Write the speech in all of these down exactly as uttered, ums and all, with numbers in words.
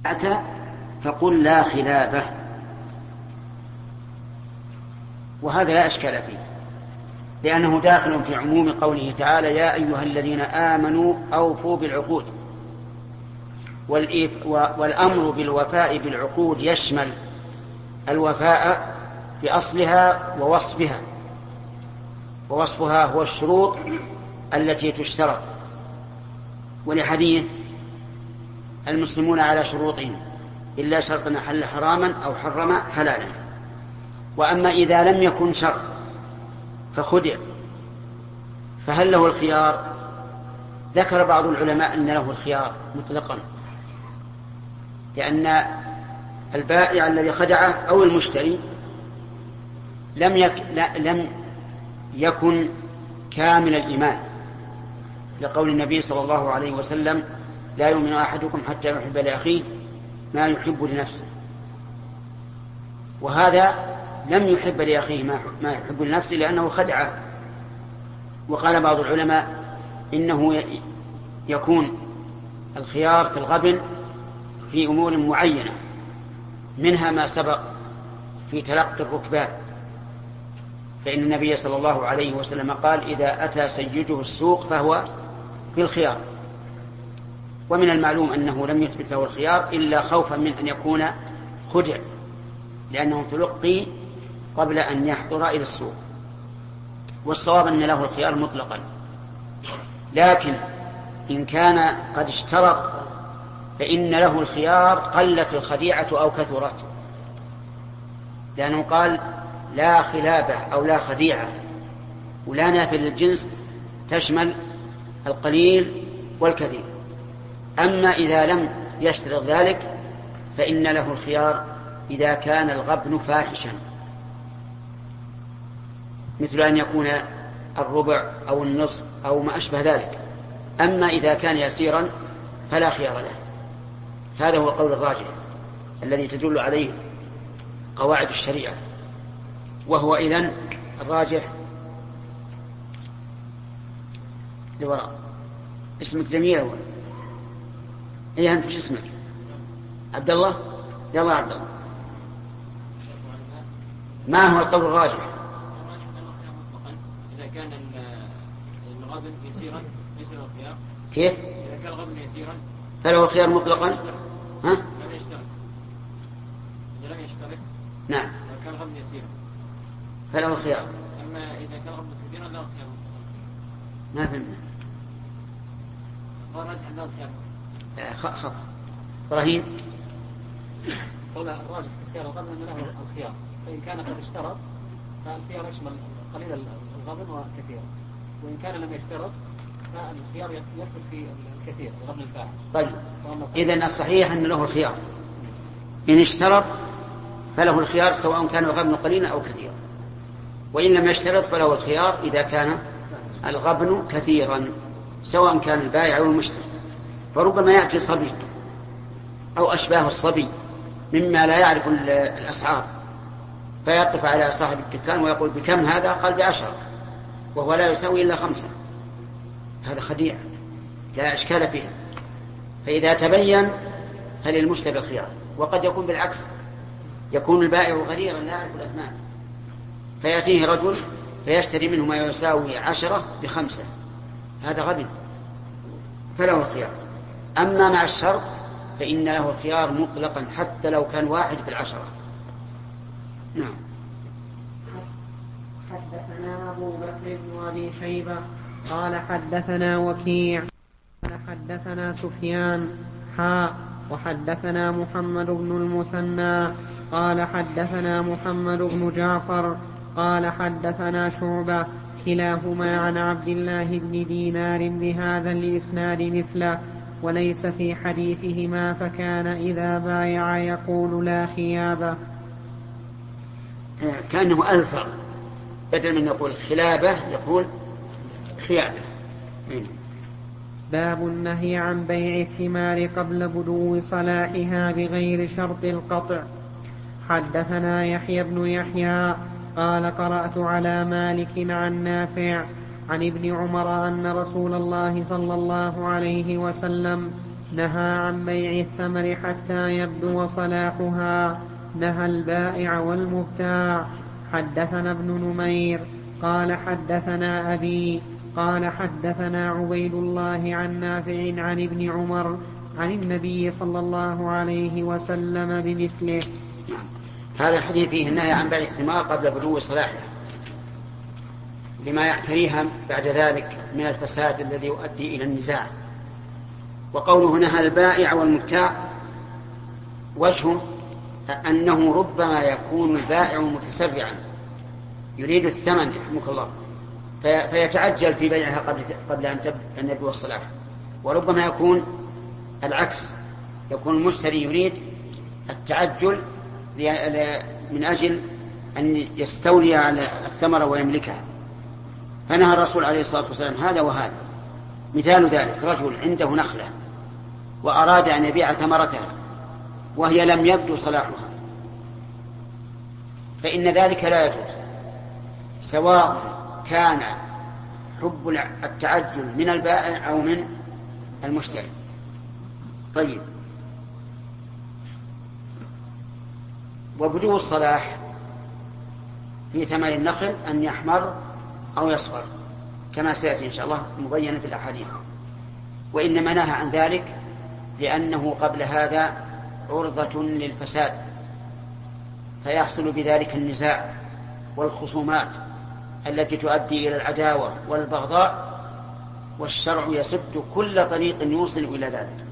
أتى فقل لا خلافه، وهذا لا إشكال فيه، لأنه داخل في عموم قوله تعالى يا أيها الذين آمنوا أوفوا بالعقود، والأمر بالوفاء بالعقود يشمل الوفاء بأصلها ووصفها، ووصفها هو الشروط التي تشترط، ولحديث المسلمون على شروطهم إلا شرطا حل حراما أو حرم حلالا. وأما إذا لم يكن شرط فخدع فهل له الخيار؟ ذكر بعض العلماء أن له الخيار مطلقا، لأن البائع الذي خدعه أو المشتري لم يك... لا... لم يكن كامل الإيمان، لقول النبي صلى الله عليه وسلم لا يؤمن أحدكم حتى يحب لأخيه ما يحب لنفسه، وهذا لم يحب لأخيه ما يحب لنفسه لأنه خدعه. وقال بعض العلماء إنه يكون الخيار في الغبن في أمور معينة، منها ما سبق في تلقي الركبان، فإن النبي صلى الله عليه وسلم قال إذا أتى سيده السوق فهو في الخيار. ومن المعلوم أنه لم يثبت له الخيار إلا خوفا من أن يكون خدع، لأنه تلقي قبل أن يحضر إلى السوق. والصواب أن له الخيار مطلقا، لكن إن كان قد اشترط فإن له الخيار قلت الخديعة أو كثرت، لأنه قال لا خلابة أو لا خديعة، ولا نافذ للجنس تشمل القليل والكثير. أما إذا لم يشترط ذلك فإن له الخيار إذا كان الغبن فاحشا، مثل أن يكون الربع أو النصف أو ما أشبه ذلك. أما إذا كان يسيرا فلا خيار له. هذا هو القول الراجح الذي تدل عليه قواعد الشريعة، وهو إذن الراجح لوراء. اسمك جميل أول، إيه أنت؟ فيش اسمك؟ عبد الله؟ يلا عبد الله، ما هو القول الراجح؟ إذا كان الغبن يسيرا يسير الخيار. كيف؟ إذا كان الغبن يسيرا فله الخيار مطلقا. ها؟ لم يشترك. إذا لم يشترك نعم. إذا كان الغبن يسيرا فله الخيار. أما إذا كان الغبن كبيرا له الخيار مطلقا. ما فهمنا. قال راجح له الخيار. خطأ. إبراهيم. قال الراجح في الخيار الغبن أن له الخيار، فإن كان قد اشترط فالخيار يشمل قليل الغبن وكثير، وإن كان لم يشترط فالخيار يدخل في الكثير الغبن الفاحش. طيب إذن الصحيح أن له الخيار إن اشترط، فله الخيار سواء كان الغبن قليلا أو كثيرا، وإن لم يشترط فله الخيار إذا كان الغبن كثيرا، سواء كان البائع أو المشتري. فربما يأتي صبي أو أشباه الصبي مما لا يعرف الأسعار، فيقف على صاحب الدكان ويقول بكم هذا؟ قال بعشرة، وهو لا يساوي إلا خمسة. هذا خديعة لا إشكال فيها. فإذا تبين فللمشتري الخيار. وقد يكون بالعكس، يكون البائع غريرا لا يعرف الأثمان، فيأتيه رجل فيشتري منه ما يساوي عشرة بخمسة، هذا غبن، فله الخيار. أما مع الشرط فإن له الخيار مطلقا حتى لو كان واحد في العشرة. نعم. حدثنا أبو بكر بن أبي شيبة قال حدثنا وكيع قال حدثنا سفيان حاء وحدثنا محمد بن المثنى قال حدثنا محمد بن جعفر قال حدثنا شعبة كلاهما عن عبد الله بن دينار بهذا الإسناد مثله، وليس في حديثهما فكان إذا بايع يقول لا خيابة. كأنه ألفظ، بدل من يقول خلابة يقول خيابة. باب النهي عن بيع الثمار قبل بدو صلاحها بغير شرط القطع. حدثنا يحيى بن يحيى قال قرأت على مالك عن نافع عن ابن عمر أن رسول الله صلى الله عليه وسلم نهى عن بيع الثمر حتى يبدو صلاحها. نهى البائع والمبتاع. حدثنا ابن نمير قال حدثنا أبي قال حدثنا عبيد الله عن نافع عن ابن عمر عن النبي صلى الله عليه وسلم بمثله. هذا الحديث فيه النهي عن بيع الثمار قبل بلوغ صلاحها لما يعتريها بعد ذلك من الفساد الذي يؤدي إلى النزاع. وقوله نهى البائع والمبتاع وجهه أنه ربما يكون البائع متسرعا يريد الثمن يحمك الله فيتعجل في بيعها قبل قبل أن يبلغ الصلاح، وربما يكون العكس، يكون المشتري يريد التعجل من أجل أن يستولي على الثمرة ويملكها. فنهى الرسول عليه الصلاة والسلام هذا وهذا. مثال ذلك رجل عنده نخلة وأراد أن يبيع ثمرتها وهي لم يبدو صلاحها، فإن ذلك لا يجوز، سواء كان حب التعجل من البائع أو من المشتري. طيب، وبدو الصلاح في ثمر النخل أن يحمر أو يصفر كما سيأتي إن شاء الله مبينا في الأحاديث. وإنما نهى عن ذلك لأنه قبل هذا عرضة للفساد فيحصل بذلك النزاع والخصومات التي تؤدي إلى العداوة والبغضاء، والشرع يسد كل طريق يوصل إلى ذلك.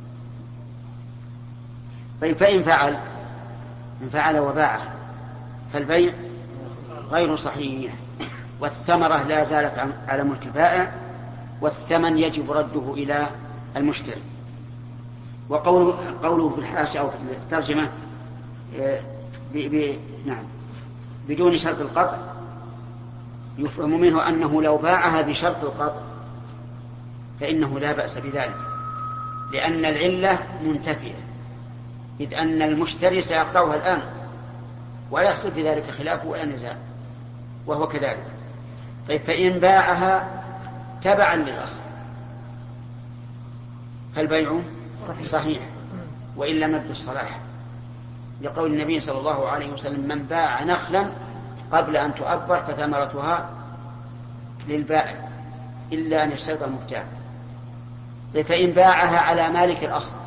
طيب، فإن فعل إن فعل وباعه فالبيع غير صحيح، والثمرة لا زالت على ملك البائع، والثمن يجب رده إلى المشتري. وقوله قوله في الحاشية أو في الترجمة ب ب نعم بدون شرط القطع، يفهم منه أنه لو باعها بشرط القطع فإنه لا بأس بذلك، لأن العلة منتفية، إذ أن المشتري سيقطعها الآن ولا يحصل في ذلك خلاف ولا نزاع، وهو كذلك. طيب، فإن باعها تبعا للأصل فالبيع صحيح وإن لم يبدو الصلاح، لقول النبي صلى الله عليه وسلم: من باع نخلا قبل أن تؤبر فثمرتها للبائع إلا أن يشترط المبتاع. طيب، فإن باعها على مالك الأصل،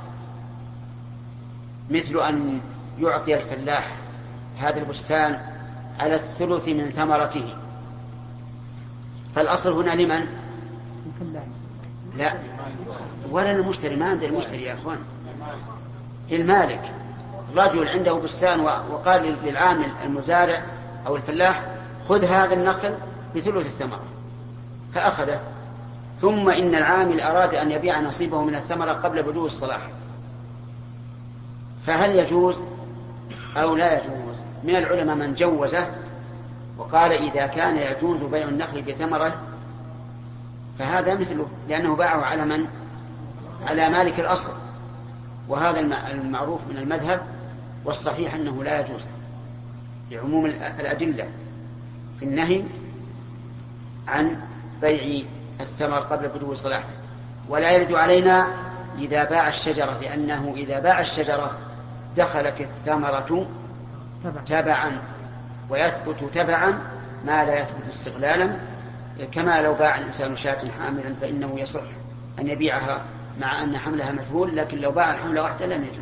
مثل أن يعطي الفلاح هذا البستان على الثلث من ثمرته، فالأصل هنا لمن؟ لا، ولا المشتري، ما عند المشتري يا أخوان، المالك. رجل عنده بستان وقال للعامل المزارع أو الفلاح: خذ هذا النخل بثلث الثمرة، فأخذه، ثم إن العامل أراد أن يبيع نصيبه من الثمرة قبل بلوغ الصلاح، فهل يجوز أو لا يجوز؟ من العلماء من جوزه وقال إذا كان يجوز بيع النخل بثمرة فهذا مثله، لأنه باعه على من؟ على مالك الأصل، وهذا المعروف من المذهب، والصحيح أنه لا يجوز لعموم الأدلة في النهي عن بيع الثمر قبل بلوغ صلاحه. ولا يرد علينا إذا باع الشجرة، لأنه إذا باع الشجرة دخلت الثمرة تبعا، ويثبت تبعا ما لا يثبت استغلالا، كما لو باع الإنسان شاة حاملا فإنه يصح أن يبيعها مع أن حملها مجهول، لكن لو باع الحملة واحدة لم يجوز.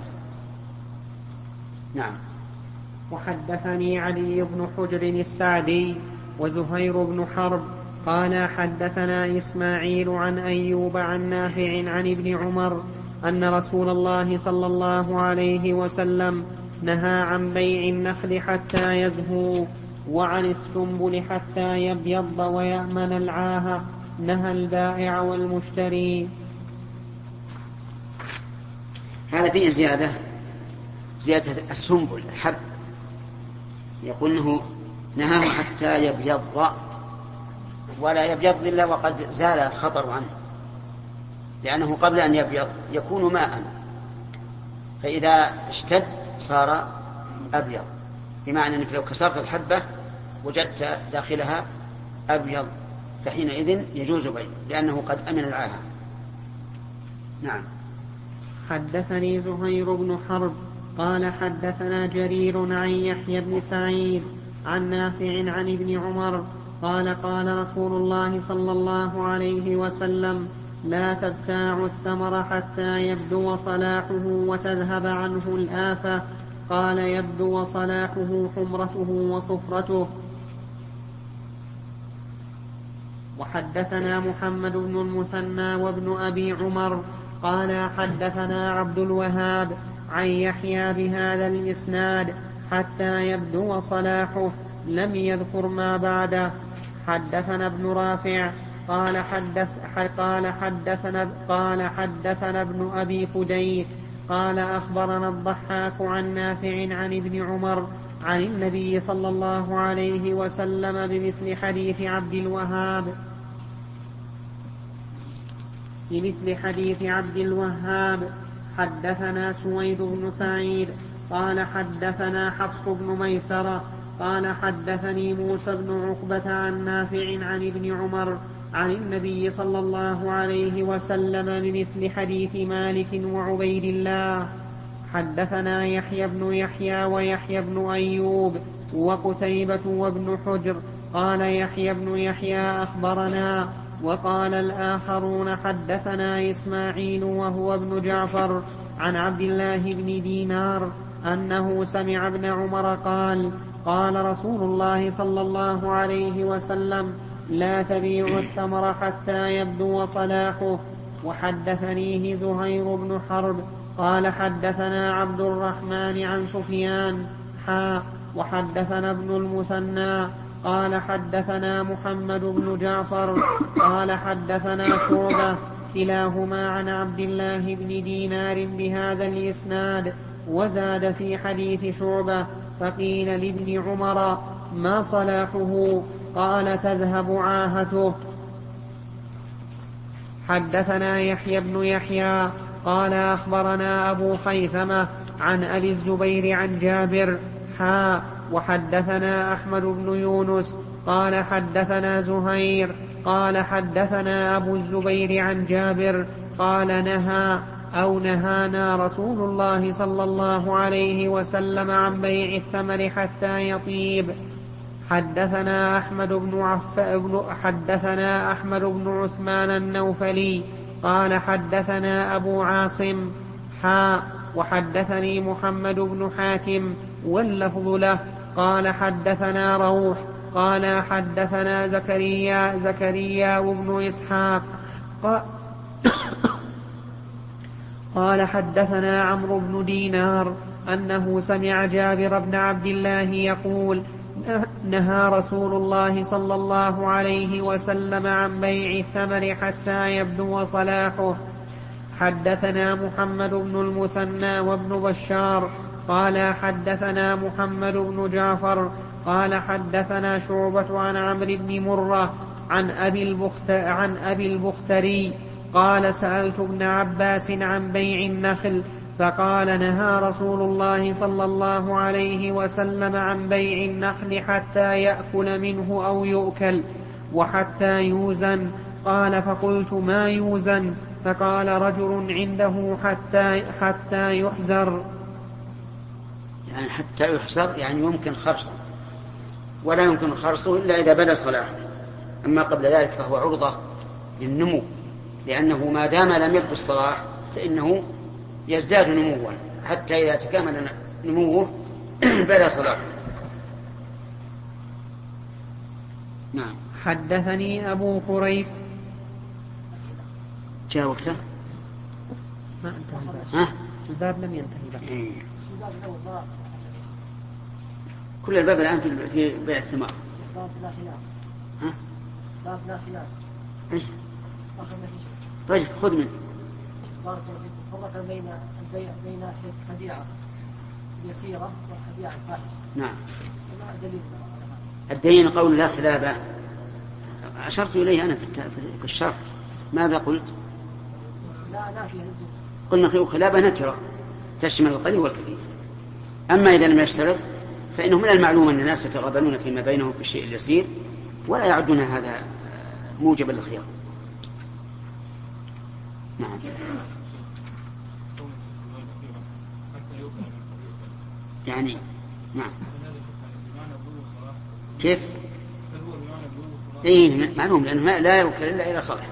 نعم. وحدثني علي بن حجر السعدي وزهير بن حرب قال حدثنا إسماعيل عن أيوب عن نافع عن ابن عمر أن رسول الله صلى الله عليه وسلم نهى عن بيع النخل حتى يزهو، وعن السنبل حتى يبيض ويأمن العاهة. نهى البائع والمشتري. هذا فيه زيادة زيادة السنبل الحب، يقول انه نهاه حتى يبيض، ولا يبيض إلا وقد زال الخطر عنه، لأنه قبل أن يبيض يكون ماء، فإذا اشتد صار أبيض، بمعنى أنك لو كسرت الحبة وجدت داخلها أبيض فحينئذ يجوز بيعه، لأنه قد أمن العاهة. نعم. حدثني زهير بن حرب قال حدثنا جرير عن يحيى بن سعيد عن نافع عن ابن عمر قال قال رسول الله صلى الله عليه وسلم لا تبتاعوا الثمر حتى يبدو صلاحه وتذهب عنه الآفة. قال يبدو صلاحه حمرته وصفرته. وحدثنا محمد بن المثنى وابن أبي عمر قال حدثنا عبد الوهاب عن يحيى بهذا الإسناد حتى يبدو صلاحه، لم يذكر ما بعده. حدثنا ابن رافع قال حدث قال حدثنا قال حدثنا ابن أبي فديك قال أخبرنا الضحاك عن نافع عن ابن عمر عن النبي صلى الله عليه وسلم بمثل حديث عبد الوهاب بمثل حديث عبد الوهاب. حدثنا سويد بن سعيد قال حدثنا حفص بن ميسرة قال حدثني موسى بن عقبة عن نافع عن ابن عمر عن النبي صلى الله عليه وسلم بمثل حديث مالك وعبيد الله. حدثنا يحيى بن يحيى ويحيى بن أيوب وقتيبة وابن حجر قال يحيى بن يحيى أخبرنا، وقال الآخرون حدثنا إسماعيل وهو ابن جعفر عن عبد الله بن دينار أنه سمع ابن عمر قال قال رسول الله صلى الله عليه وسلم لا تبيعوا الثمر حتى يبدو صلاحه. وحدثنيه زهير بن حرب قال حدثنا عبد الرحمن عن سفيان حا وحدثنا ابن المثنى قال حدثنا محمد بن جعفر قال حدثنا شعبة كلاهما عن عبد الله بن دينار بهذا الإسناد، وزاد في حديث شعبة فقيل لابن عمر ما صلاحه؟ قال تذهب عاهته. حدثنا يحيى بن يحيى قال أخبرنا أبو خيثمة عن أبي الزبير عن جابر حا وحدثنا أحمد بن يونس قال حدثنا زهير قال حدثنا أبو الزبير عن جابر قال نهى أو نهانا رسول الله صلى الله عليه وسلم عن بيع الثمر حتى يطيب. حدثنا أحمد بن عف... حدثنا أحمد بن عثمان النوفلي قال حدثنا أبو عاصم حا وحدثني محمد بن حاتم واللفظ له قال حدثنا روح قال حدثنا زكريا زكريا وابن إسحاق قال حدثنا عمرو بن دينار أنه سمع جابر بن عبد الله يقول نهى رسول الله صلى الله عليه وسلم عن بيع الثمر حتى يبدو صلاحه. حدثنا محمد بن المثنى وابن بشار قال حدثنا محمد بن جعفر قال حدثنا شعبة عن عمرو بن مرة عن أبي, البخت... عن أبي البختري قال سألت ابن عباس عن بيع النخل فقال نهى رسول الله صلى الله عليه وسلم عن بيع النخل حتى يأكل منه أو يؤكل وحتى يوزن. قال فقلت ما يوزن؟ فقال رجل عنده حتى, حتى يحزر، يعني حتى يحزر يعني يمكن خرصه، ولا يمكن خرصه إلا إذا بدا صلاحه، أما قبل ذلك فهو عرضة للنمو، لأنه ما دام لم يبدو الصلاح فإنه يزداد نموا حتى إذا تكامل نموه بدا صلاحه. نعم. حدثني أبو قريب جاء وقته ما انتهى ها؟ الباب لم ينتهي إيه. كل الباب الآن في بيع الثمار. باب لا خلاف. ها؟ باب لا خلاف. إيش؟ طيب خذ منه. بارك الله فيكم. فرق بين البيع بين الخديعة اليسيرة والخديعة الفاحشة. نعم. ما دليل؟ الدليل قول لا خلاف أشرت إليه أنا في الشرح. ماذا قلت؟ لا نافية للجنس. قلنا خلافة نكرة تشمل القليل والكثير. أما إذا لم يشترط فإنه من المعلوم أن الناس يتغابنون فيما بينهم في الشيء اليسير ولا يعدون هذا موجب للخيار. نعم. يعني نعم. كيف؟ إيه معلوم، لأنه لا يوكل إلا إذا صلح.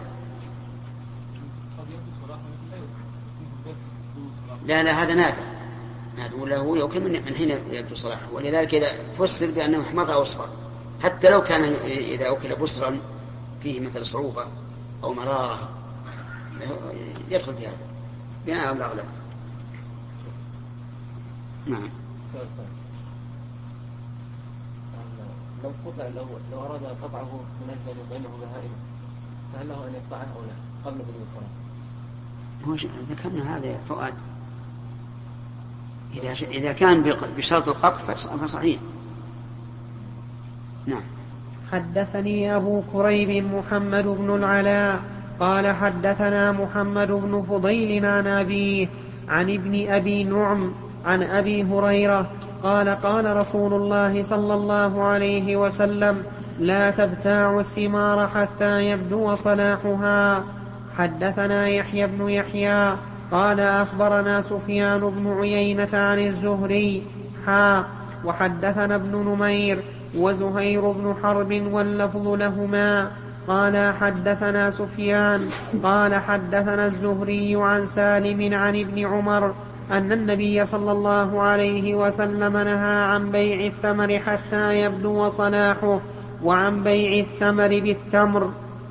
لا لا هذا نادر، هذا ولا هو يوكل من حين يبدو صلاحه، ولذلك إذا فسر بأنه حمر أو أصفر، حتى لو كان إذا أكل بصرا فيه مثل صعوبة أو مرارة يدخل في هذا بناء على الأغلب. نعم. لو قطع لو لو أراد قطعه من أجل أن يطعمه بهائمه فهل له أن يقطعه أو لا قبل بدء الصلاة؟ هو ذكرنا هذا يا فؤاد، إذا إذا كان بشرط القطع فصحيح. نعم. حدثني أبو كريب محمد بن العلاء قال حدثنا محمد بن فضيل عن أبيه عن ابن أبي نعم عن أبي هريرة قال قال رسول الله صلى الله عليه وسلم لا تبتاعوا الثمار حتى يبدو صلاحها. حدثنا يحيى بن يحيى قال أخبرنا سفيان بن عيينة عن الزهري حا وحدثنا ابن نمير وزهير بن حرب واللفظ لهما قال حدثنا سفيان قال حدثنا الزهري عن سالم عن ابن عمر أن النبي صلى الله عليه وسلم نهى عن بيع الثمر حتى يبدو صلاحه وعن بيع الثمر بالتمر.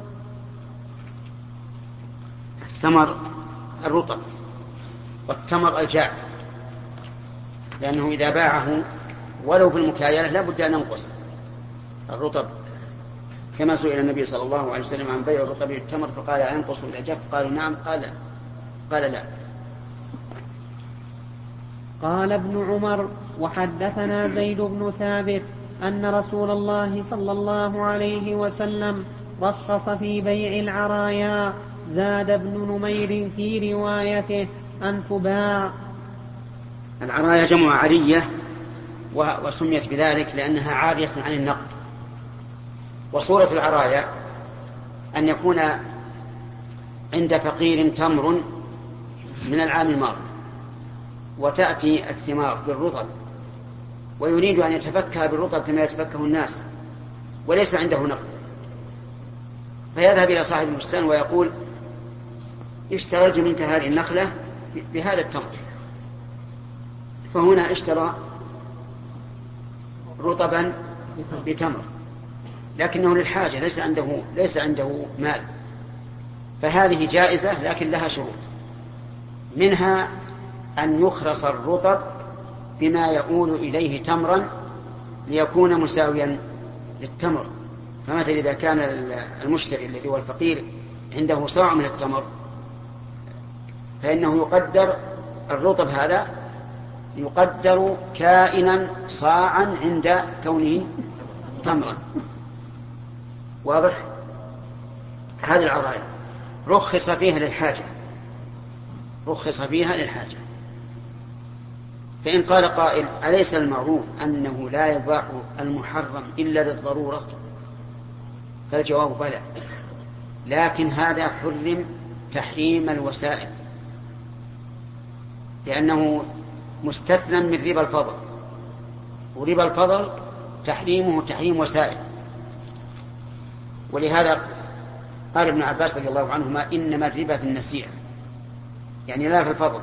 الثمر الرطب والتمر الجاف، لأنه إذا باعه ولو بالمكايلة لا بد أن ينقص الرطب، كما سئل النبي صلى الله عليه وسلم عن بيع الرطب بالتمر فقال ينقص إذا جاف؟ قالوا نعم، قال لا. قال لا. قال ابن عمر وحدثنا زيد بن ثابت أن رسول الله صلى الله عليه وسلم رخص في بيع العرايا. زاد ابن نمير في روايته أن تباع. العرايا جمع عرية وسميت بذلك لأنها عارية عن النقد. وصورة العرايا أن يكون عند فقير تمر من العام الماضي وتأتي الثمار بالرطب ويريد أن يتفكها بالرطب كما يتفكه الناس وليس عنده نقد، فيذهب إلى صاحب البستان ويقول اشتريت منك هذه النخلة بهذا التمر، فهنا اشترى رطبا بتمر لكنه للحاجة ليس عنده ليس عنده مال، فهذه جائزة لكن لها شروط، منها أن يخرص الرطب بما يؤول إليه تمرا ليكون مساويا للتمر. فمثلا إذا كان المشتري الذي هو الفقير عنده صاع من التمر فإنه يقدر الرطب هذا يقدر كائنا صاعا عند كونه تمرا. واضح؟ هذه العرايا رخص فيها للحاجة، رخص فيها للحاجة. فإن قال قائل أليس المعروف أنه لا يباع المحرم إلا للضرورة؟ فالجواب بلى، لكن هذا حرم تحريم الوسائل، لأنه مستثنى من ربا الفضل، وربا الفضل تحريمه تحريم وسائل. ولهذا قال ابن عباس رضي الله عنهما إنما الربا في النسيئة، يعني لا في الفضل.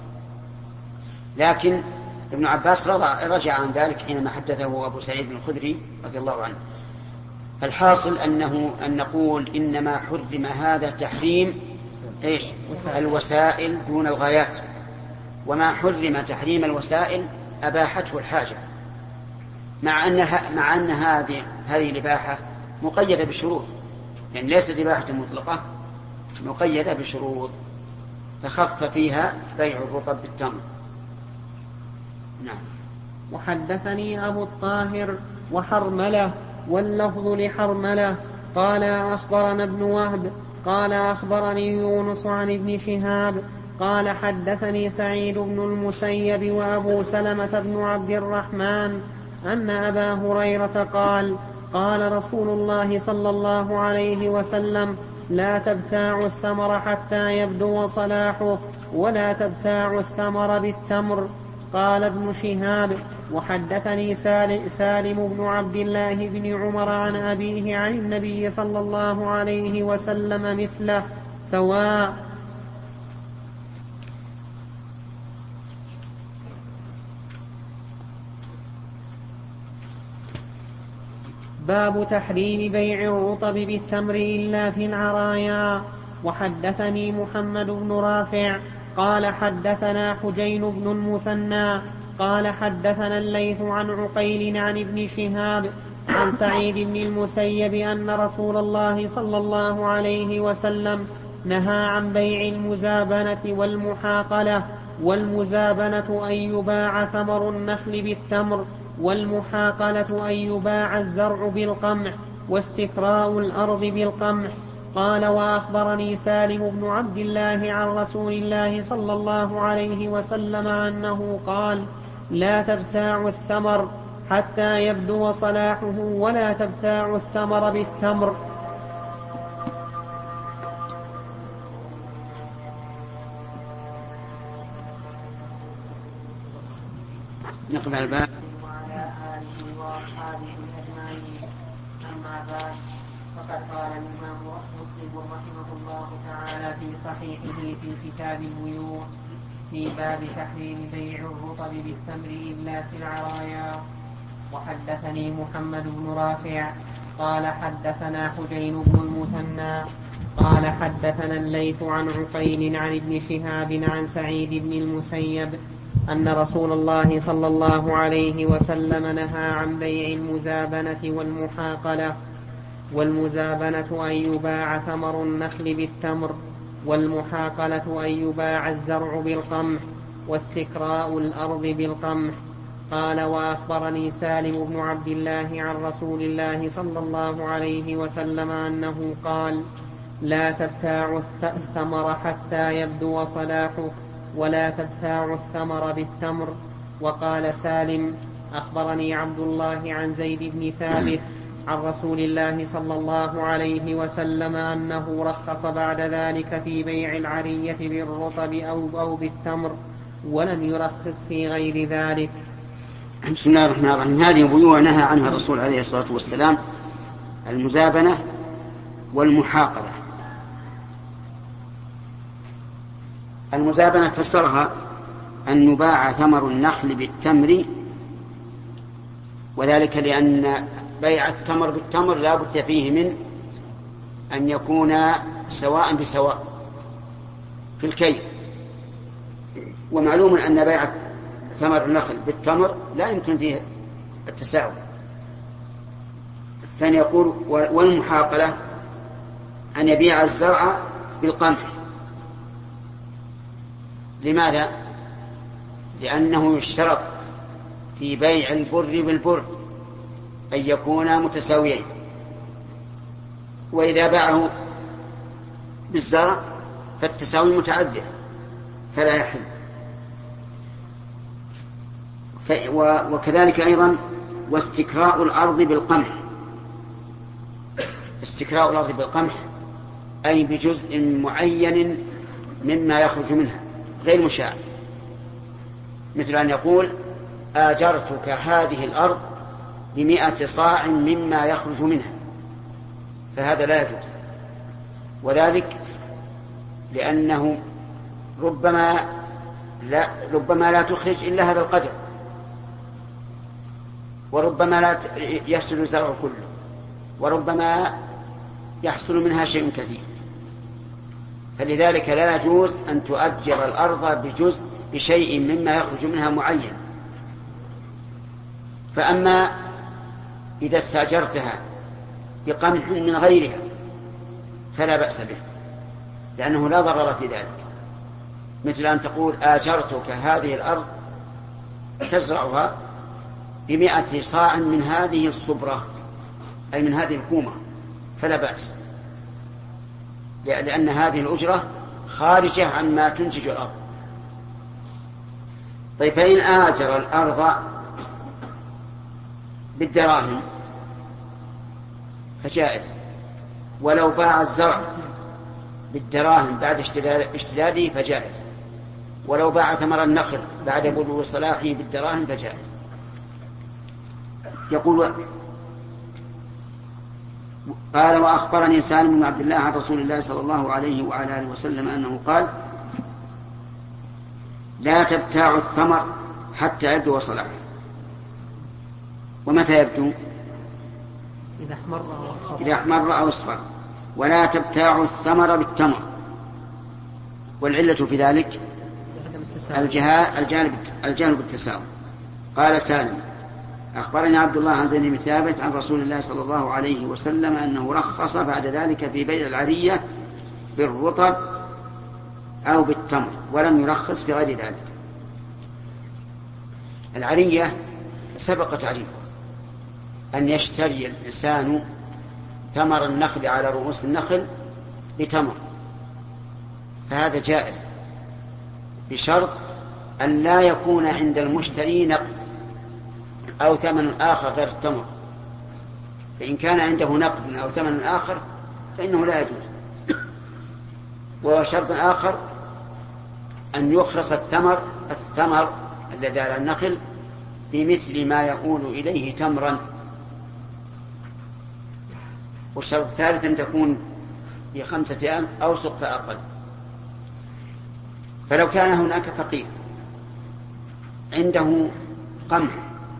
لكن ابن عباس رجع عن ذلك حينما حدثه أبو سعيد الخدري رضي الله عنه. فالحاصل أنه أن نقول إنما حرم هذا تحريم إيش؟ الوسائل دون الغايات، وما حرم تحريم الوسائل أباحته الحاجة، مع أن مع أن هذه هذه الإباحة مقيدة بشروط، يعني ليست إباحة مطلقة، مقيدة بشروط، فخف فيها بيع الرطب بالتمر. نعم. وحدثني أبو الطاهر وحرملة واللفظ لحرملة قال أخبرنا ابن وهب قال أخبرني يونس عن ابن شهاب قال حدثني سعيد بن المسيب وأبو سلمة بن عبد الرحمن أن أبا هريرة قال قال رسول الله صلى الله عليه وسلم لا تبتاعوا الثمر حتى يبدو صلاحه ولا تبتاعوا الثمر بالتمر. قال ابن شهاب وحدثني سالم بن عبد الله بن عمر عن أبيه عن النبي صلى الله عليه وسلم مثله سواء. باب تحريم بيع الرطب بالتمر إلا في العرايا. وحدثني محمد بن رافع قال حدثنا حجين بن المثنى قال حدثنا الليث عن عقيل عن ابن شهاب عن سعيد بن المسيب أن رسول الله صلى الله عليه وسلم نهى عن بيع المزابنة والمحاقلة. والمزابنة أن يباع ثمر النخل بالتمر، والمحاقلة أن يباع الزرع بالقمح، واستكراء الأرض بالقمح. قال وأخبرني سالم بن عبد الله عن رسول الله صلى الله عليه وسلم أنه قال لا تبتاعوا الثمر حتى يبدو صلاحه ولا تبتاعوا الثمر بالتمر. نقف على الباب. وعلى آله وأصحابه أجمعين. أما بعد، فقد قال الإمام مسلم رحمه الله تعالى في صحيحه في كتاب البيوع في باب تحريم بيع الرطب بالتمر إلا في العرايا. وحدثني محمد بن رافع قال حدثنا حجين بن المثنى قال حدثنا الليث عن عقيل عن ابن شهاب عن سعيد بن المسيب أن رسول الله صلى الله عليه وسلم نهى عن بيع المزابنة والمحاقلة. والمزابنة أن يباع ثمر النخل بالتمر، والمحاقلة أن يباع الزرع بالقمح، واستكراء الأرض بالقمح. قال وأخبرني سالم بن عبد الله عن رسول الله صلى الله عليه وسلم أنه قال لا تبتاعوا الثمر حتى يبدو صلاحه ولا تبتاعوا الثمر بالتمر. وقال سالم أخبرني عبد الله عن زيد بن ثابت عن رسول الله صلى الله عليه وسلم أنه رخص بعد ذلك في بيع العرية بالرطب أو, أو بالتمر، ولم يرخص في غير ذلك. بسم الله الرحمن الرحيم. هذه بيوع نهى عنها الرسول عليه الصلاة والسلام: المزابنة والمحاقلة. المزابنة فسرها أن يباع ثمر النخل بالتمر، وذلك لأن بيع التمر بالتمر لا بد فيه من أن يكون سواء بسواء في الكيل، ومعلوم أن بيع ثمر النخل بالتمر لا يمكن فيه التساوي. الثاني يقول والمحاقلة أن يبيع الزرع بالقمح. لماذا؟ لأنه يشترط في بيع البر بالبر أن يكونا متساويين، وإذا باعه بالزرع فالتساوي متعذر فلا يحل. وكذلك أيضا واستكراء الأرض بالقمح. استكراء الأرض بالقمح أي بجزء معين مما يخرج منها غير مشاع، مثل أن يقول آجرتك هذه الأرض بمئة صاع مما يخرج منها، فهذا لا يجوز، وذلك لأنه ربما لا, ربما لا تخرج إلا هذا القدر، وربما لا يحصل الزرع كله، وربما يحصل منها شيء كثير. فلذلك لا يجوز أن تؤجر الأرض بجزء بشيء مما يخرج منها معين. فأما إذا استأجرتها بقمح من غيرها فلا بأس به، لأنه لا ضرر في ذلك، مثل أن تقول آجرتك هذه الأرض تزرعها بمئة صاع من هذه الصبرة أي من هذه الكومة، فلا بأس، لأن هذه الأجرة خارجة عما تنتج الأرض. طيب فإن آجر الأرض بالدراهم فجائز، ولو باع الزرع بالدراهم بعد اشتداده فجائز، ولو باع ثمر النخل بعد بلوغ صلاحه بالدراهم فجائز. يقول قال وأخبرني سالم بن عبد الله عن رسول الله صلى الله عليه وعلى آله وسلم أنه قال لا تبتاع الثمر حتى يبدو صلاحه. ومتى يبدو؟ إذا أحمر أو أصفر. إذا أحمر أو أصفر. ولا تبتاع الثمر بالتمر. والعلة في ذلك الجهل بالتساوي. قال سالم أخبرني عبد الله عن زيد بن ثابت عن رسول الله صلى الله عليه وسلم أنه رخص بعد ذلك في بيع العرية بالرطب أو بالتمر ولم يرخص في غير ذلك. العرية سبق تعريفه أن يشتري الإنسان ثمر النخل على رؤوس النخل بتمر، فهذا جائز بشرط أن لا يكون عند المشتري نقد أو ثمن آخر غير التمر. فإن كان عنده نقد أو ثمن آخر فإنه لا يجوز. وشرط آخر أن يخرص الثمر الثمر الذي على النخل بمثل ما يقول إليه تمرا. والشرط الثالث أن تكون بخمسة أيام أو سقف أقل. فلو كان هناك فقير عنده قمح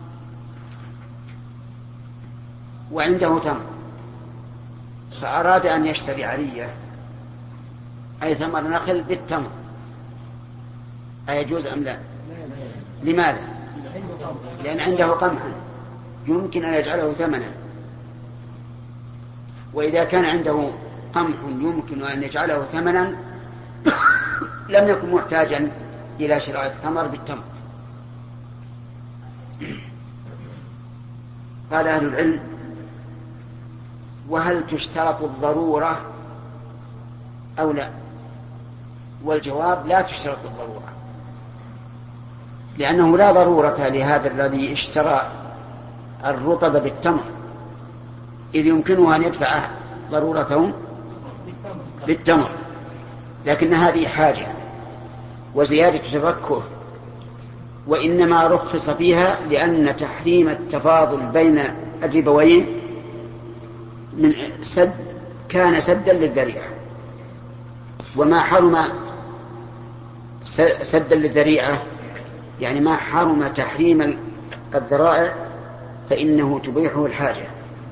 وعنده تمر فأراد أن يشتري عرية أي ثمر نخل بالتمر، أيجوز أم لا؟ لماذا؟ لأن عنده قمحا يمكن أن يجعله ثمنا، وإذا كان عنده قمح يمكن أن يجعله ثمنا لم يكن محتاجا إلى شراء الثمر بالتمر. قال أهل العلم وهل تشترط الضرورة أو لا؟ والجواب لا تشترط الضرورة، لأنه لا ضرورة لهذا الذي اشترى الرطب بالتمر، إذ يمكنه أن يدفع ضرورته بالتمر، لكن هذه حاجة وزيادة تفكه، وإنما رخص فيها لأن تحريم التفاضل بين الربوين من سد كان سدا للذريعة، وما حرم سدا للذريعة يعني ما حرم تحريم الذرائع فإنه تبيحه الحاجة.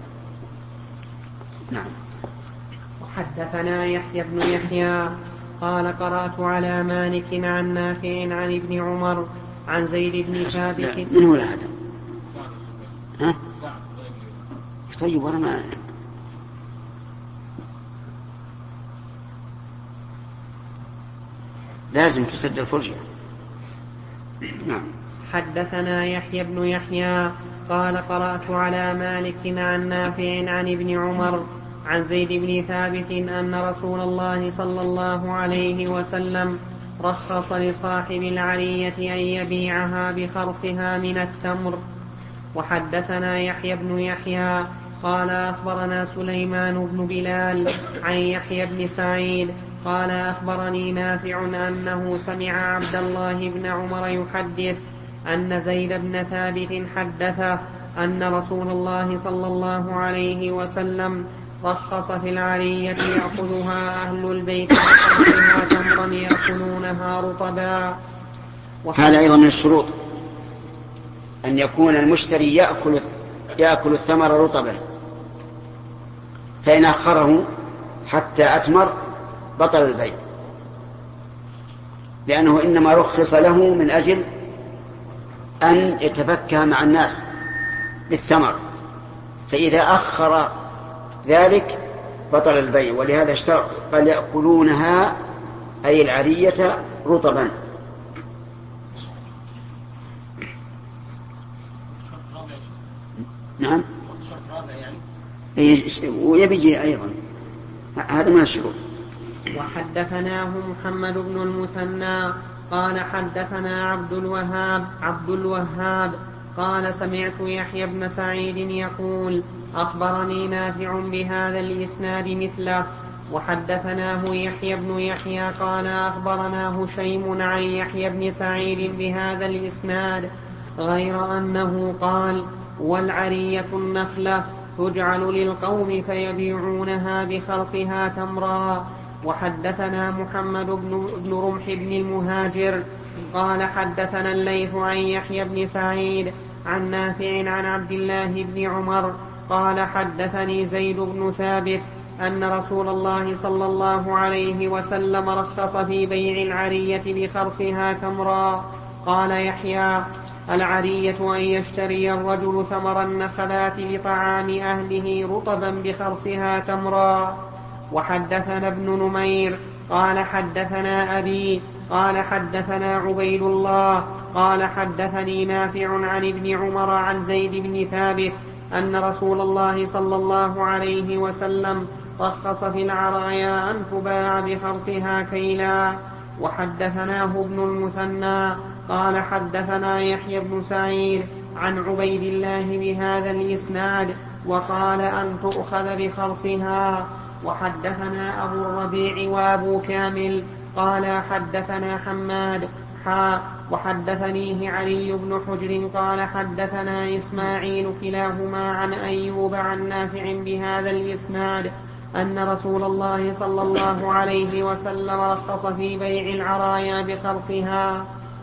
نعم. وحدثنا يحيى بن يحيى قال قرأت على مالك عن نافع عن ابن عمر عن زيد بن ثابت. من هو هذا؟ ها؟ طيب وأنا ما لازم تسد الفرجة. نعم. حدثنا يحيى بن يحيى قال قرأت على مالك عن نافع عن ابن عمر عن زيد بن ثابت أن رسول الله صلى الله عليه وسلم رخص لصاحب العرية أن يبيعها بخرصها من التمر. وحدثنا يحيى بن يحيى قال أخبرنا سليمان بن بلال عن يحيى بن سعيد قال أخبرني نافع أنه سمع عبد الله بن عمر يحدث أن زيد بن ثابت حدثه أن رسول الله صلى الله عليه وسلم رخص في العرية يأخذها أهل البيت وقرصها تمرا يأكلونها رطبا. هذا أيضا من الشروط أن يكون المشتري يأكل, يأكل الثمر رطبا، فإن أخره حتى أتمر بطل البيع، لأنه إنما رخص له من أجل أن يتفكه مع الناس بالثمر، فإذا أخر ذلك بطل البيع. ولهذا اشترط قال يأكلونها أي العرية رطبا. نعم. ويبيجي أيضا هذا من الشروط. وحدثناه محمد بن المثنى قال حدثنا عبد الوهاب عبد الوهاب قال سمعت يحيى بن سعيد يقول أخبرني نافع بهذا الإسناد مثله وحدثناه يحيى بن يحيى قال أخبرنا هشيم عن يحيى بن سعيد بهذا الإسناد غير أنه قال والعرية النخلة تجعل للقوم فيبيعونها بخرصها تمرا. وحدثنا محمد بن رمح بن المهاجر قال حدثنا الليث عن يحيى بن سعيد عن نافع عن عبد الله بن عمر قال حدثني زيد بن ثابت أن رسول الله صلى الله عليه وسلم رخص في بيع العرية بخرصها تمرا. قال يحيى العرية أن يشتري الرجل ثمر النخلات لطعام أهله رطبا بخرصها تمرا. وحدثنا ابن نمير قال حدثنا أبي قال حدثنا عبيد الله قال حدثني نافع عن ابن عمر عن زيد بن ثابت أن رسول الله صلى الله عليه وسلم رخص في العرايا أن تباع بخرصها كيلا. وحدثناه ابن المثنى قال حدثنا يحيى بن سعيد عن عبيد الله بهذا الإسناد وقال أن تؤخذ بخرصها. وحدثنا أبو الربيع وأبو كامل قال حدثنا حماد حا وحدثنيه علي بن حجر قال حدثنا إسماعيل كلاهما عن أيوب عن نافع بهذا الإسناد أن رسول الله صلى الله عليه وسلم رخص في بيع العرايا بخرصها.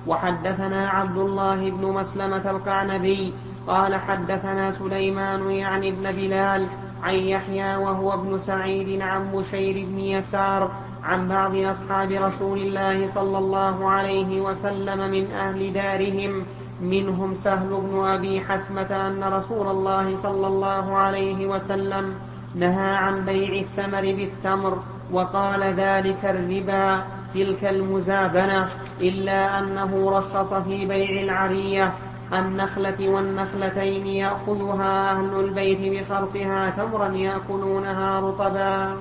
وحدثنا عبد الله بن مسلمة القعنبي قال حدثنا سليمان يعني ابن بلال عن يحيى وهو ابن سعيد عن بشير بن يسار عن بعض أصحاب رسول الله صلى الله عليه وسلم من أهل دارهم منهم سهل بن أبي حثمة أن رسول الله صلى الله عليه وسلم نهى عن بيع الثمر بالتمر وقال ذلك الربا تلك المزابنة إلا أنه رخص في بيع العرية النخلة والنخلتين يأخذها أهل البيت بخرصها تمرا يأكلونها رطبا.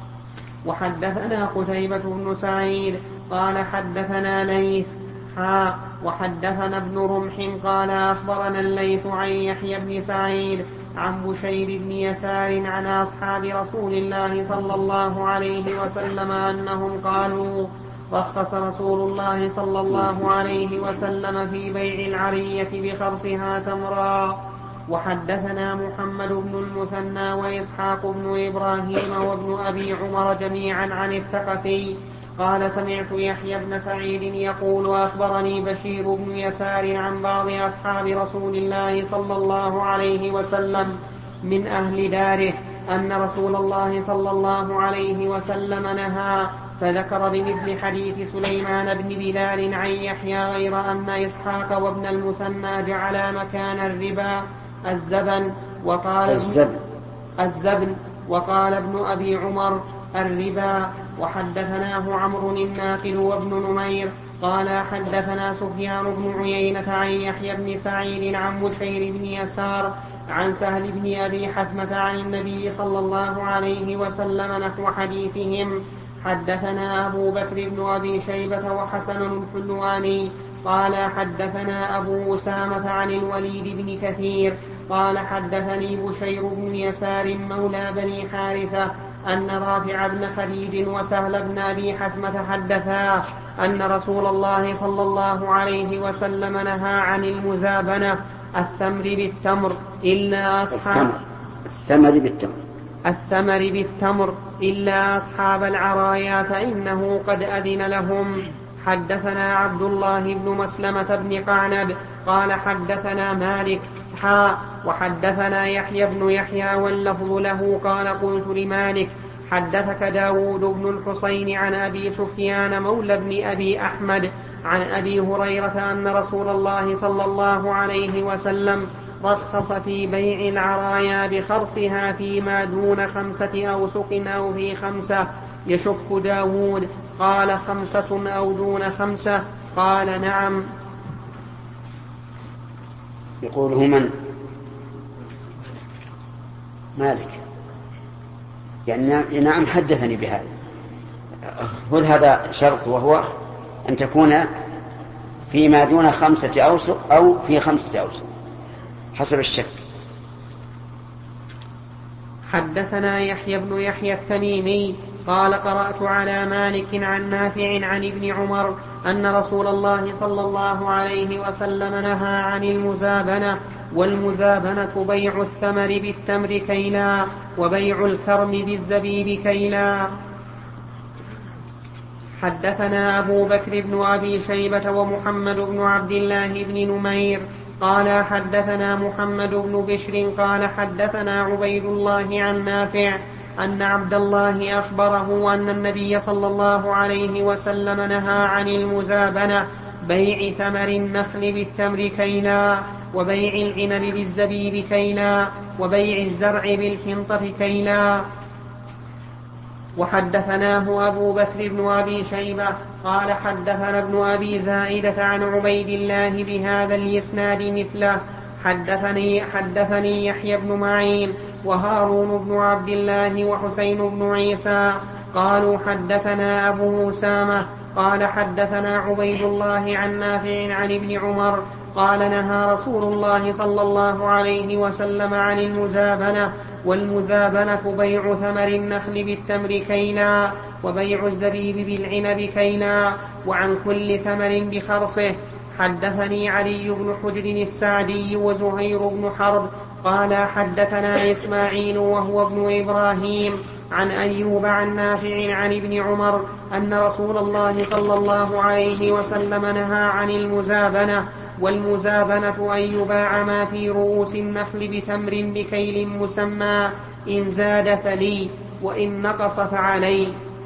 وحدثنا قتيبة بن سعيد قال حدثنا ليث حا وحدثنا ابن رمح قال أخبرنا الليث عن يحيى بن سعيد عن بشير بن يسار عن أصحاب رسول الله صلى الله عليه وسلم أنهم قالوا رخص رسول الله صلى الله عليه وسلم في بيع العرية بخرصها تمرا. وحدثنا محمد بن المثنى وإسحاق بن إبراهيم وابن أبي عمر جميعا عن الثقفي قال سمعت يحيى بن سعيد يقول أخبرني بشير بن يسار عن بعض أصحاب رسول الله صلى الله عليه وسلم من أهل داره أن رسول الله صلى الله عليه وسلم نهى فذكر بمثل حديث سليمان بن بلال عن يحيى غير أن إسحاق وابن المثنى جعلا مكان الربا الزبن وقال الزبن, الزبن وقال ابن أبي عمر الربا. وحدثناه عمرو الناقل وابن نمير قال حدثنا سفيان بن عيينة عن يحيى بن سعيد عن بشير بن يسار عن سهل بن أبي حثمة عن النبي صلى الله عليه وسلم نحو حديثهم. حدثنا أبو بكر بن أبي شيبة وحسن الحلواني قال حدثنا أبو أسامة عن الوليد بن كثير قال حدثني بشير بن يسار مولى بني حارثة أن رافع بن خديج وسهل بن أبي حثمة حدثا أن رسول الله صلى الله عليه وسلم نهى عن المزابنة الثمر بالتمر إلا أصحاب الثمر بالتمر الثمر بالتمر إلا أصحاب العرايا فإنه قد أذن لهم. حدثنا عبد الله بن مسلمة بن قعنب قال حدثنا مالك حا وحدثنا يحيى بن يحيى واللفظ له قال قلت لمالك حدثك داود بن الحصين عن أبي سفيان مولى بن أبي أحمد عن أبي هريرة أن رسول الله صلى الله عليه وسلم رخص في بيع العرايا بخرصها فيما دون خمسة أوسق أو في خمسة يشك داود قال خمسة أو دون خمسة قال نعم. يقول هو من مالك يعني نعم حدثني بهذا. خذ هذا شرط وهو أن تكون فيما دون خمسة أوسق أو في خمسة أوسق حسب الشك. حدثنا يحيى بن يحيى التميمي قال قرأت على مالك عن نافع عن ابن عمر أن رسول الله صلى الله عليه وسلم نهى عن المزابنة، والمزابنة بيع الثمر بالتمر كيلا، وبيع الكرم بالزبيب كيلا. حدثنا أبو بكر بن أبي شيبة ومحمد بن عبد الله بن نمير قال حدثنا محمد بن بشر قال حدثنا عبيد الله عن نافع أن عبد الله أخبره أن النبي صلى الله عليه وسلم نهى عن المزابنة، بيع ثمر النخل بالتمر كيلا، وبيع العنب بالزبيب كيلا، وبيع الزرع بالحنطة كيلا. وحدثناه أبو بكر بن أبي شيبة قال حدثنا ابن أبي زائدة عن عبيد الله بهذا الإسناد مثله. حدثني, حدثني يحيى بن معين وهارون بن عبد الله وحسين بن عيسى قالوا حدثنا أبو أسامة قال حدثنا عبيد الله عن نافع عن ابن عمر قال نهى رسول الله صلى الله عليه وسلم عن المزابنة، والمزابنة بيع ثمر النخل بالتمر كيلا، وبيع الزبيب بالعنب كيلا، وعن كل ثمر بخرصه. حدثني علي بن حجر السعدي وزهير بن حرب قال حدثنا إسماعيل وهو ابن إبراهيم عن أيوب عن نافع عن ابن عمر أن رسول الله صلى الله عليه وسلم نهى عن المزابنة، والمزابنة أن يباع ما في رؤوس النخل بتمر بكيل مسمى، إن زاد فلي وإن نقص فعلي.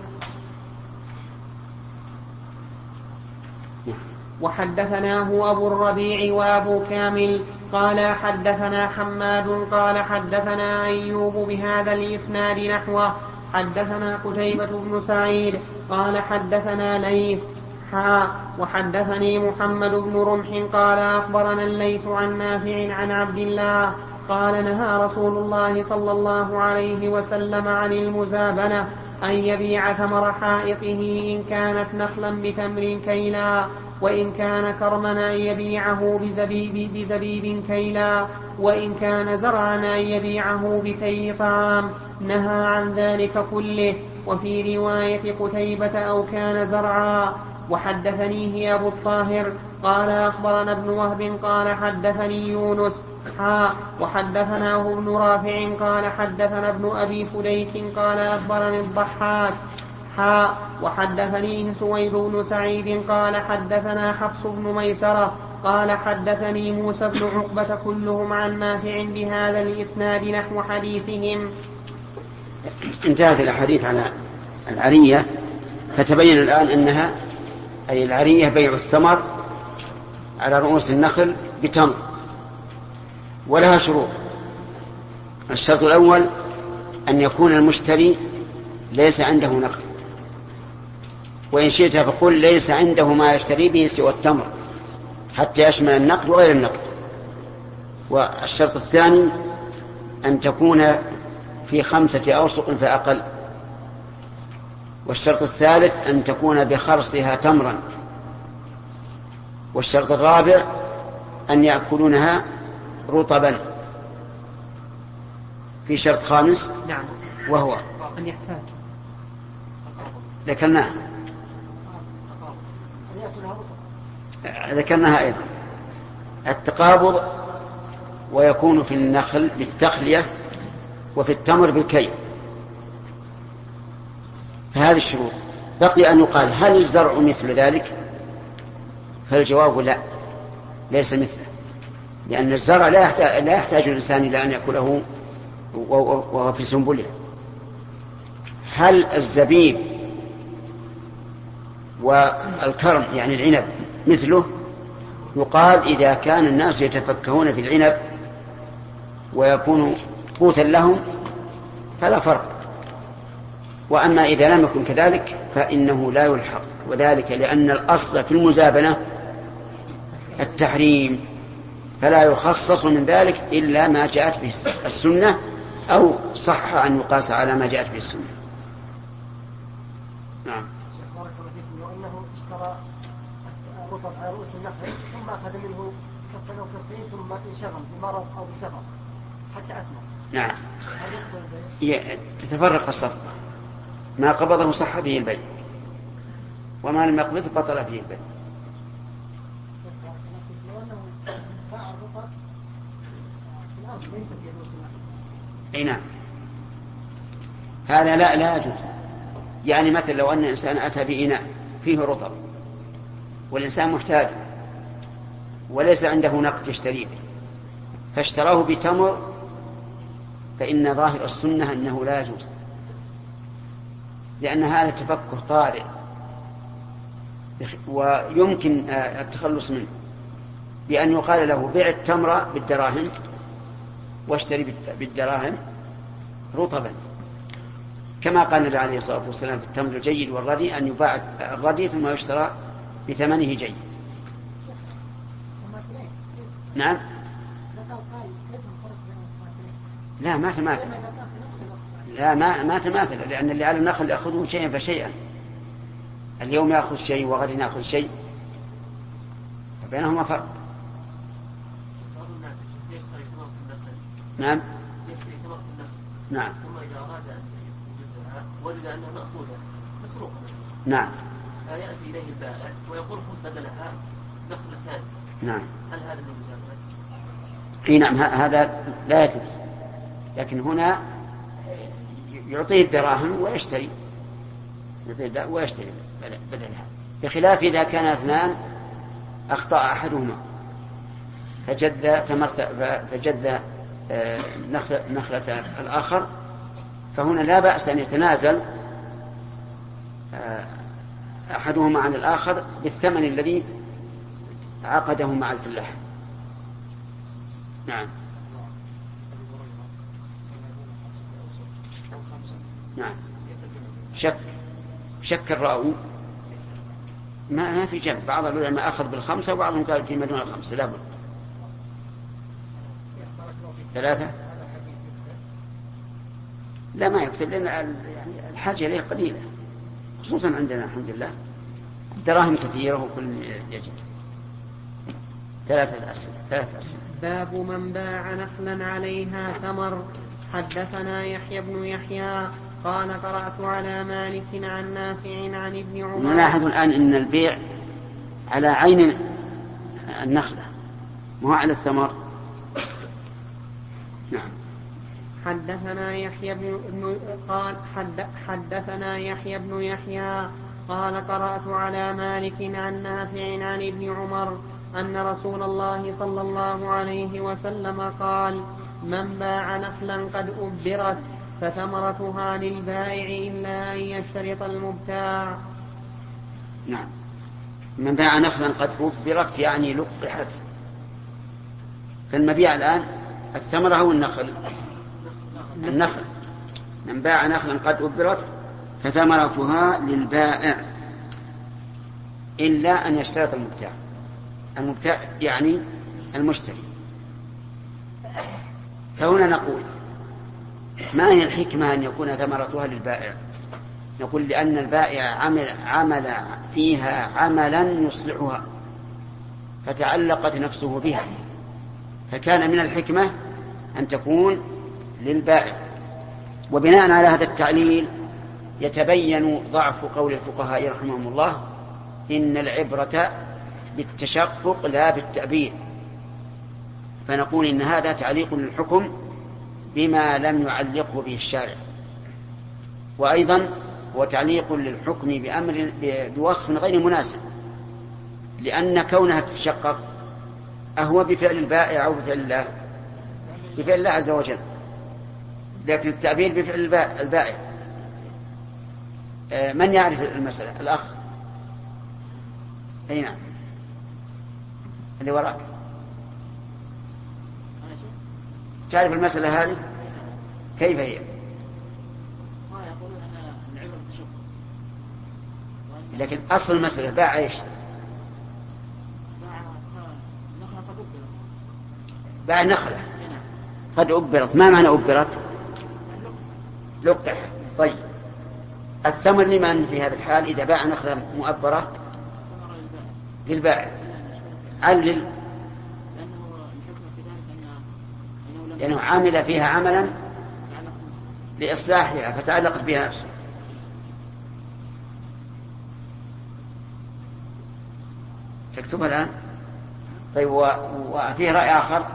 وحدثناه أبو الربيع وأبو كامل قال حدثنا حماد قال حدثنا أيوب بهذا الإسناد نحوه. حدثنا قتيبة بن سعيد قال حدثنا ليث حا وحدثني محمد بن رمح قال أخبرنا الليث عن نافع عن عبد الله قال نهى رسول الله صلى الله عليه وسلم عن المزابنة، أن يبيع ثمر حائطه إن كانت نخلا بتمر كيلا، وإن كان كرما أن يبيعه بزبيب, بزبيب كيلا، وإن كان زرعا أن يبيعه بكيل طعام. نهى عن ذلك كله. وفي رواية قتيبة أو كان زرعا. وحدثنيه أبو الطاهر قال أخبرنا ابن وهب قال حدثني يونس حا وحدثناه ابن رافع قال حدثنا ابن أبي فديك قال أخبرني الضحاك حا وحدثنيه سويد بن سعيد قال حدثنا حفص بن ميسرة قال حدثني موسى بن عقبة كلهم عن نافع بهذا الإسناد نحو حديثهم. انتهت الأحاديث على العرية، فتبين الآن أنها أي العرية بيع الثمر على رؤوس النخل بتمر، ولها شروط. الشرط الأول أن يكون المشتري ليس عنده نقد، وإن شئت فقل ليس عنده ما يشتري به سوى التمر حتى يشمل النقد وغير النقد. والشرط الثاني أن تكون في خمسة أوسق فأقل. والشرط الثالث أن تكون بخرصها تمرا. والشرط الرابع أن يأكلونها رطبا. في شرط خامس نعم وهو أن يحتاج ذكرناها ذكرناها أيضا التقابض، ويكون في النخل بالتخلية وفي التمر بالكي. فهذه الشروط. بقي أن يقال هل الزرع مثل ذلك؟ فالجواب لا، ليس مثله، لأن الزرع لا يحتاج, لا يحتاج الإنسان إلى أن يأكله وهو في سنبله. هل الزبيب والكرم يعني العنب مثله؟ يقال إذا كان الناس يتفكهون في العنب ويكون قوتا لهم فلا فرق، وأما إذا لم يكن كذلك فإنه لا يلحق، وذلك لأن الأصل في المزابنة التحريم، فلا يخصص من ذلك إلا ما جاءت به السنة أو صح أن يقاس على ما جاءت به السنة. نعم. بارك الله فيكم. لو أنه اشترى رطب على رؤوس النخل ثم أخذ منه كفا أو كفين ثم انشغل بمرض أو بسفر حتى أثمر. نعم. تتفرق الصفقة ما قبضه صح به البيع، وما لم يقبضه بطل فيه البيع. اي نعم، هذا لا لا يجوز. يعني مثل لو أن الإنسان أتى بإناء فيه رطب والإنسان محتاج وليس عنده نقد يشتريه فاشتراه بتمر، فإن ظاهر السنة أنه لا يجوز، لأن هذا تفكه طارئ ويمكن التخلص منه بأن يقال له بيع التمر بالدراهم واشتري بالدراهم رطبا، كما قال النبي عليه الصلاة والسلام في التمر الجيد والردي أن يباع الردي ثم يشترى بثمنه جيد. نعم، لا ما تماثل، لا ما ما تماثل، لأن اللي على النخل يأخذه شيئا فشيئا، اليوم يأخذ شيء وغد يأخذ شيء، فبينهما فرق. نعم نعم وجد أنها مأخوذة مسروقة، نعم، فيأتي إليه البائع ويقول خذ بدلها نخلة ثانية. نعم، هل هذا من المجازات؟ اي نعم، هذا لا يجوز، لكن هنا يعطيه الدراهم ويشتري يعطيه ويشتري بدلها، بخلاف إذا كان اثنان أخطأ أحدهما فجد ثمرة فجد نخلة, نخلة الآخر، فهنا لا بأس أن يتنازل أحدهما عن الآخر بالثمن الذي عقده مع الفلاح. نعم نعم، شك شك الراوي ما ما في جنب، بعض العلماء أخذ بالخمسة وبعضهم قال في مدون الخمسة لا بد. ثلاثة لا ما يكتب، لأن يعني الحاجة إليه قليلة، خصوصا عندنا الحمد لله الدراهم كثيرة وكل يجب. ثلاثة أسئلة ثلاثة أسئلة. باب من باع نخلا عليها ثمر. حدثنا يحيى بن يحيى قال قرأت على مالك عن نافع عن ابن عمر. نلاحظ الآن أن البيع على عين النخلة مو على الثمر. نعم. حدثنا يحيى بن قال حد حدثنا يحيى بن يحيى قال قرأت على مالك عن نافع عن ابن عمر أن رسول الله صلى الله عليه وسلم قال: من باع نخلا قد أبرت فثمرتها للبائع إلا أن يشترط المبتاع. نعم، من باع نخلا قد أبرت يعني لقحت، فالمبيع الآن الثمرة أو النخل؟ النخل. من باع نخلا قد أبرت فثمرتها للبائع إلا أن يشترط المبتاع. المبتاع يعني المشتري. فهنا نقول ما هي الحكمة أن يكون ثمرتها للبائع؟ نقول لأن البائع عمل, عمل فيها عملا يصلحها فتعلقت نفسه بها، فكان من الحكمة أن تكون للبائع. وبناء على هذا التعليل يتبين ضعف قول الفقهاء رحمهم الله: إن العبرة بالتشقق لا بالتأبيد. فنقول إن هذا تعليق للحكم بما لم يعلقه به الشارع، وأيضا هو تعليق للحكم بأمر بوصف غير مناسب، لأن كونها تتشقق أهو بفعل البائع أو بفعل الله؟ بفعل الله عز وجل، لكن التأبيد بفعل البائع. من يعرف المسألة؟ الأخ. أي نعم، اللي وراك تعرف المسألة هذه كيف هي؟ لكن أصل المسألة باع إيش؟ باع نخلة قد أبرت. ما معنى أبرت؟ لقح. طيب، الثمر لمن في هذا الحال إذا باع نخلة مؤبرة؟ للبائع. علل. لأنه عامل فيها عملا لإصلاحها فتعلقت بها نفسه. مكتوب الآن. طيب وفيه رأي آخر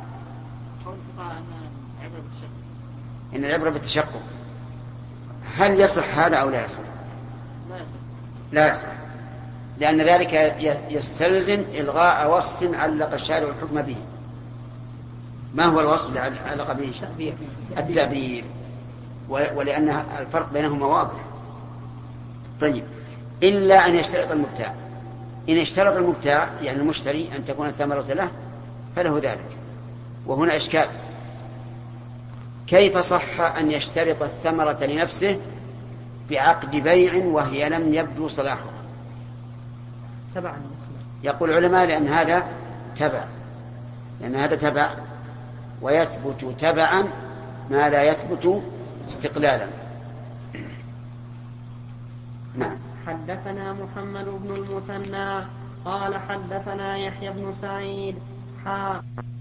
إن العبرة بالتشقق. هل يصح هذا أو لا يصح؟ لا يصح. لا يصح، لأن ذلك يستلزم إلغاء وصف علق الشارع الحكم به. ما هو الوصف الذي علق به؟ التعبير، ولأن الفرق بينهما واضح. طيب إلا أن يشترط المبتاع. إن اشترط المبتاع يعني المشتري أن تكون الثمرة له فله ذلك. وهنا إشكال، كيف صح أن يشترط الثمرة لنفسه بعقد بيع وهي لم يبدو صلاحها؟ تبعا. يقول العلماء لأن هذا تبع، لأن هذا تبع ويثبت تبعا ما لا يثبت استقلالا. نعم. حدثنا محمد بن المثنى قال حدثنا يحيى بن سعيد حا